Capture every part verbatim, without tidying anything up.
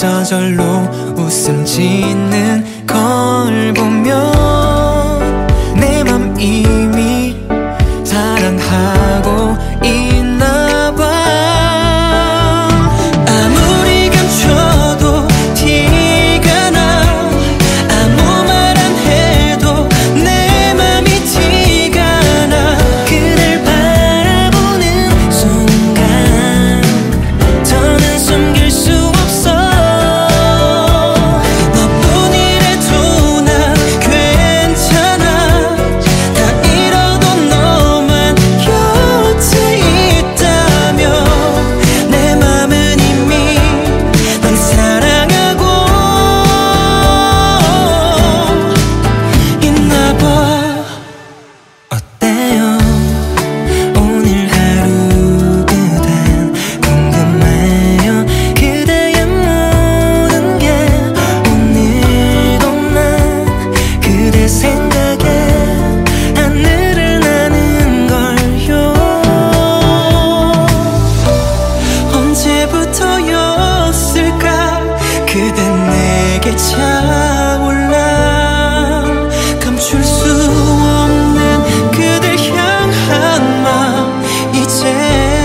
저절로 웃음 짓는 걸 보면 내 맘 이미 사랑하고 있나 봐. 아무리 감춰도 티가 나. 아무 말 안 해도 내 맘이 티가 나. 그댈 바라보는 순간 더는 숨길 수 없어. 너뿐이래도 난 괜찮아. 다 잃어도 너만 곁에 있다면 내 맘은 이미 널 사랑하고 있나 봐. 어때요? 오늘 하루 그댄 궁금해요. 그대의 모든 게 오늘도 난 그대 생각에 하늘을 나는 걸요. 언제부터였을까 그댄 내게 차올라. 감출 수 없는 그댈 향한 마음 이제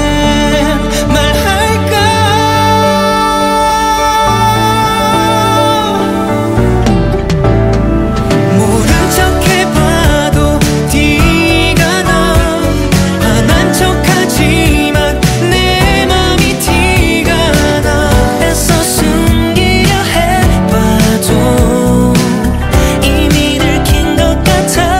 말할까. 모른 척 해봐도 티가 나. 화난 척하지만 내 맘이 티가 나. 애써 숨기려 해봐도 이미 들킨 것 같아.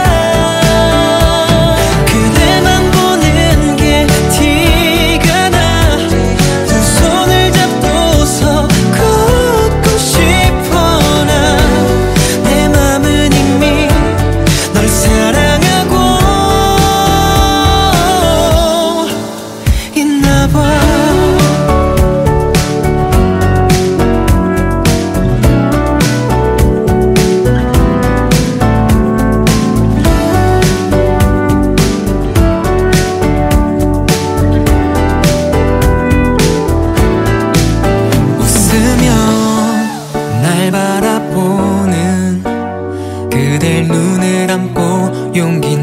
그대만 보는 게 티가 나. 두 손을 잡고서 걷고 싶어. 나 내 맘은 이미 널 사랑하고 있나 봐. 웃으며 날 바라보는 그댈 눈을 감고 용기